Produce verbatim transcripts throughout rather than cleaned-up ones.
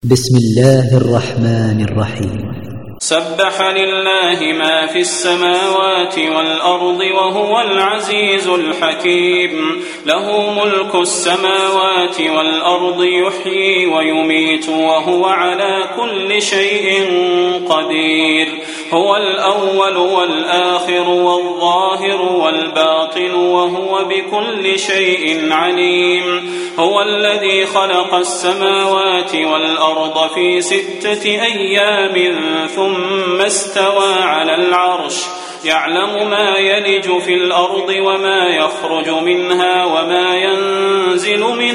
بسم الله الرحمن الرحيم. سبح لله ما في السماوات والأرض وهو العزيز الحكيم. له ملك السماوات والأرض يحيي ويميت وهو على كل شيء قدير. هو الأول والآخر والظاهر والباطن وهو بكل شيء عليم. هو الذي خلق السماوات والأرض في ستة أيام ثم استوى على العرش يعلم ما يلج في الأرض وما يخرج منها وما ينزل من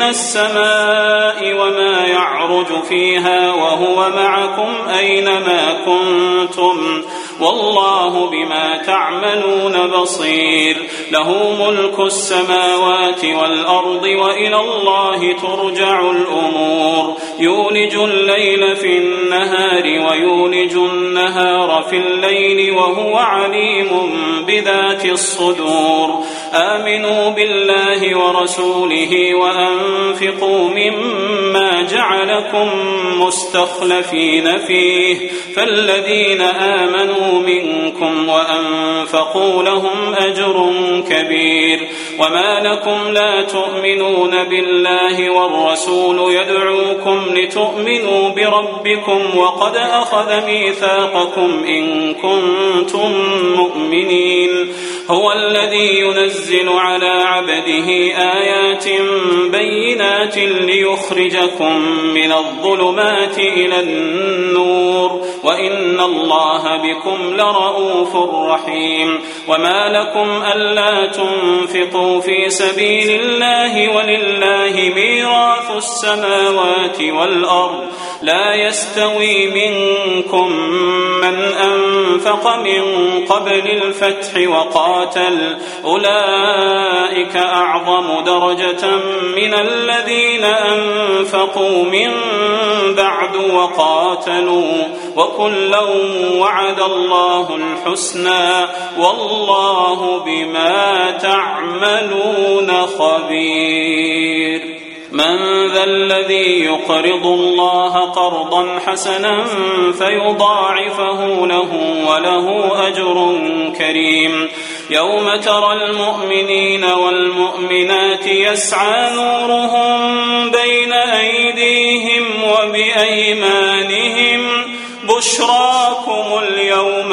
السماء وما يعرج فيها وهو معكم أينما كنتم والله بما تعملون بصير. له ملك السماوات والأرض وإلى الله ترجع الأمور. يولج الليل في النهار ويولج النهار في الليل وهو عليم بذات الصدور. آمنوا بالله ورسوله وأنفقوا مما جعلكم مستخلفين فيه فالذين آمنوا منكم وأنفقوا لهم أجر كبير. وما لكم لا تؤمنون بالله والرسول يدعوكم لتؤمنوا بربكم وقد أخذ ميثاقكم إن كنتم مؤمنين. هو الذي ينزل على عبده آيات بينات ليخرجكم من الظلمات إلى النور وإن الله بكم لرؤوف رحيم. وما لكم ألا تنفقوا في سبيل الله ولله ميراث السماوات والأرض لا يستوي منكم من أنفق من قبل الفتح وقاتل أولئك أعظم درجة من الذين أنفقوا من بعد وقاتلوا وكلا وعد الله الحسنى والله بما تعملون خبير. من ذا الذي يقرض الله قرضا حسنا فيضاعفه له وله أجر كريم. يوم ترى المؤمنين والمؤمنات يسعى نورهم بين أيديهم وبأيمانهم بشراكم اليوم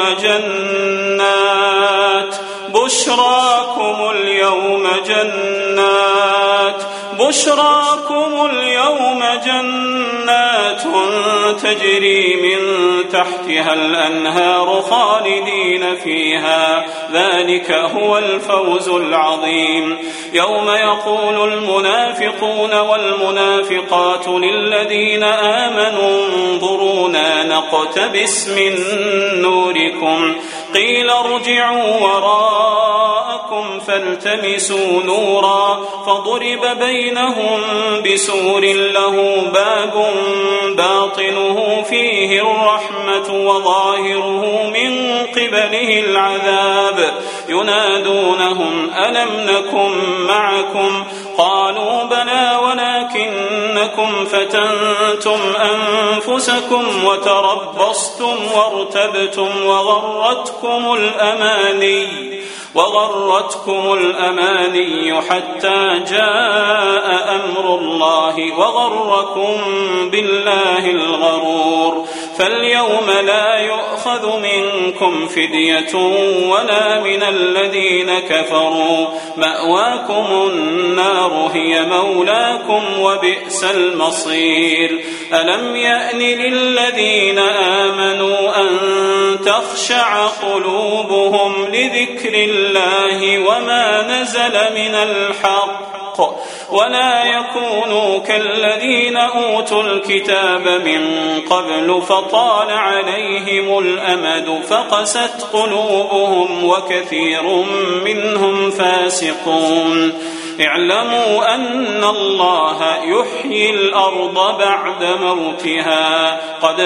جنات بشراكم اليوم جنات بشراكم اليوم جنات تجري من تحتها الأنهار خالدين فيها ذلك هو الفوز العظيم. يوم يقول المنافقون والمنافقات للذين آمنوا انظرونا نقتبس من نوركم قيل ارجعوا وراءكم فالتمسوا نورا فضرب بينهم بسور له باب باطنه فيه الرحمة وظاهره من قبله العذاب ينادونهم ألم نكن معكم قالوا بلى ولكنكم فتنتم أنفسكم وتربصتم وارتبتم وغرتكم الأماني وغرتكم الأماني حتى جاء أمر الله وغركم بالله الغرور. فاليوم لا يؤخذ منكم فدية ولا من الذين كفروا مأواكم النار هي مولاكم وبئس المصير. ألم يأن للذين آمنوا أن تخشع قلوبهم لذكر الله وما نزل من الحق ولا يكونوا كالذين أوتوا الكتاب من قبل فطال عليهم الأمد فقست قلوبهم وكثير منهم فاسقون. اعلموا أن الله يحيي الأرض بعد موتها قد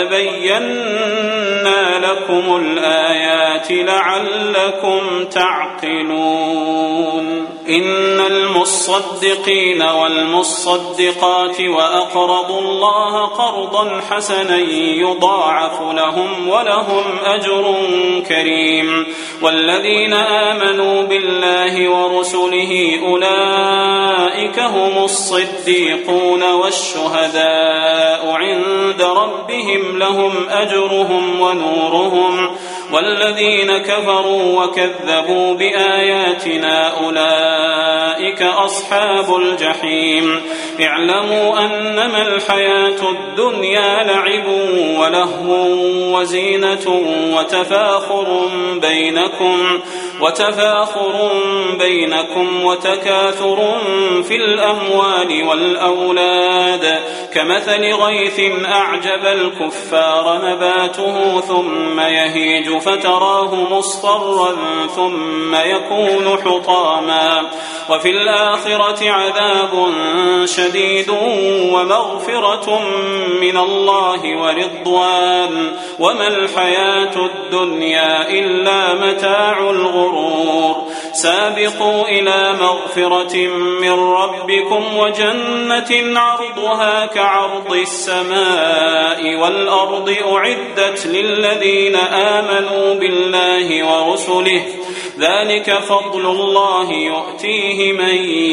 بينا لكم الآيات لعلكم تعقلون. إن المصدقين والمصدقات وأقرضوا الله قرضا حسنا يضاعف لهم ولهم أجر كريم. والذين آمنوا بالله ورسله أولئك هم الصديقون والشهداء عند ربهم لهم أجرهم ونورهم. والذين كفروا وكذبوا بآياتنا أولئك أصحاب الجحيم. اعلموا أنما الحياة الدنيا لعب ولهو وزينة وتفاخر بينكم وتفاخر بينكم وتكاثر في الأموال والأولاد كمثل غيث أعجب الكفار نباته ثم يهيج فتراه مصفرا ثم يكون حطاما وفي الآخرة عذاب شديد ومغفرة من الله ورضوان وما الحياة الدنيا إلا متاع الغرور. سابقوا إلى مغفرة من ربكم وجنة عرضها كعرض السماء والأرض أعدت للذين آمنوا بالله ورسله ذلك فضل الله يؤتيه من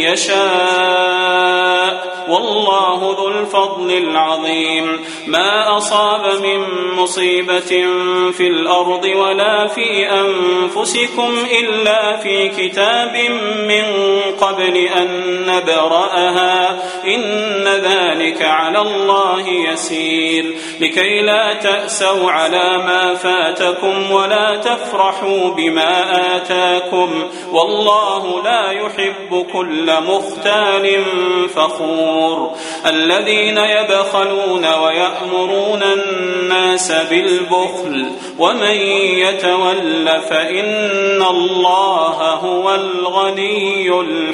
يشاء والله ذو الفضل العظيم. ما أصاب من مصيبة في الأرض ولا في أنفسكم إلا في كتاب من قبل أن نبرأها إن ذلك على الله يسير. لكي لا تأسوا على ما فاتكم ولا تفرحوا بما آتاكم والله لا يحب كل مختال فخور. الذين يبخلون ويأمرون الناس بالبخل ومن يتول فإن الله هو الغني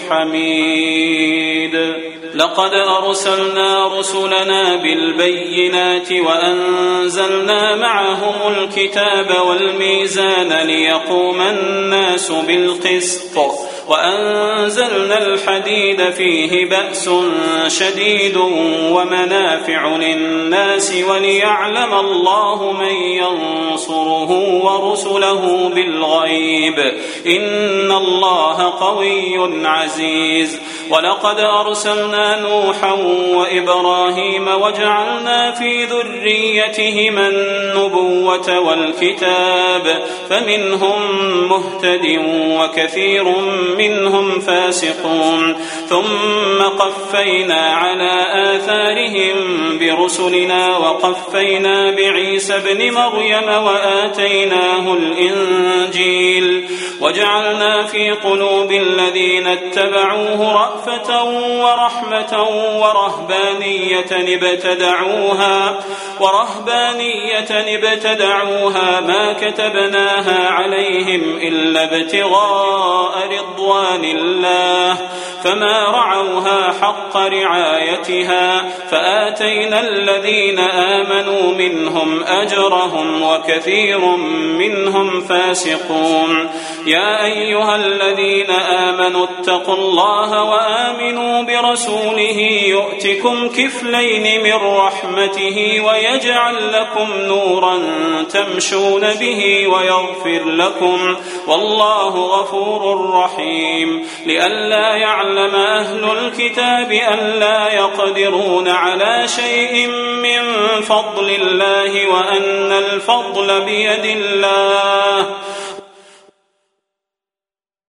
الحميد. لقد أرسلنا رسلنا بالبينات وأنزلنا معهم الكتاب والميزان ليقوم الناس بالقسط وأنزلنا الحديد فيه بأس شديد ومنافع للناس وليعلم الله من ينصره ورسله بالغيب إن الله قوي عزيز. ولقد أرسلنا نوحا وإبراهيم وجعلنا في ذريتهما النبوة والكتاب فمنهم مهتد وكثير منهم فاسقون. ثم قفينا على آثارهم برسلنا وقفينا بعيسى ابن مريم وآتيناه الإنجيل وجعلنا في قلوب الذين اتبعوه رأفة ورحمة ورهبانية ابتدعوها ورهبانية ابتدعوها ما كتبناها عليهم إلا ابتغاء رضوان الله فما رعوها حق رعايتها فآتينا الذين آمنوا منهم أجرهم وكثير منهم فاسقون. يا أيها الذين آمنوا اتقوا الله وآمنوا برسوله يؤتكم كفلين من رحمته ويجعل لكم نورا تمشون به ويغفر لكم والله غفور رحيم. لئلا يعلم أهل الكتاب ألا يقدرون على شيء من فضل الله وأن الفضل بيد الله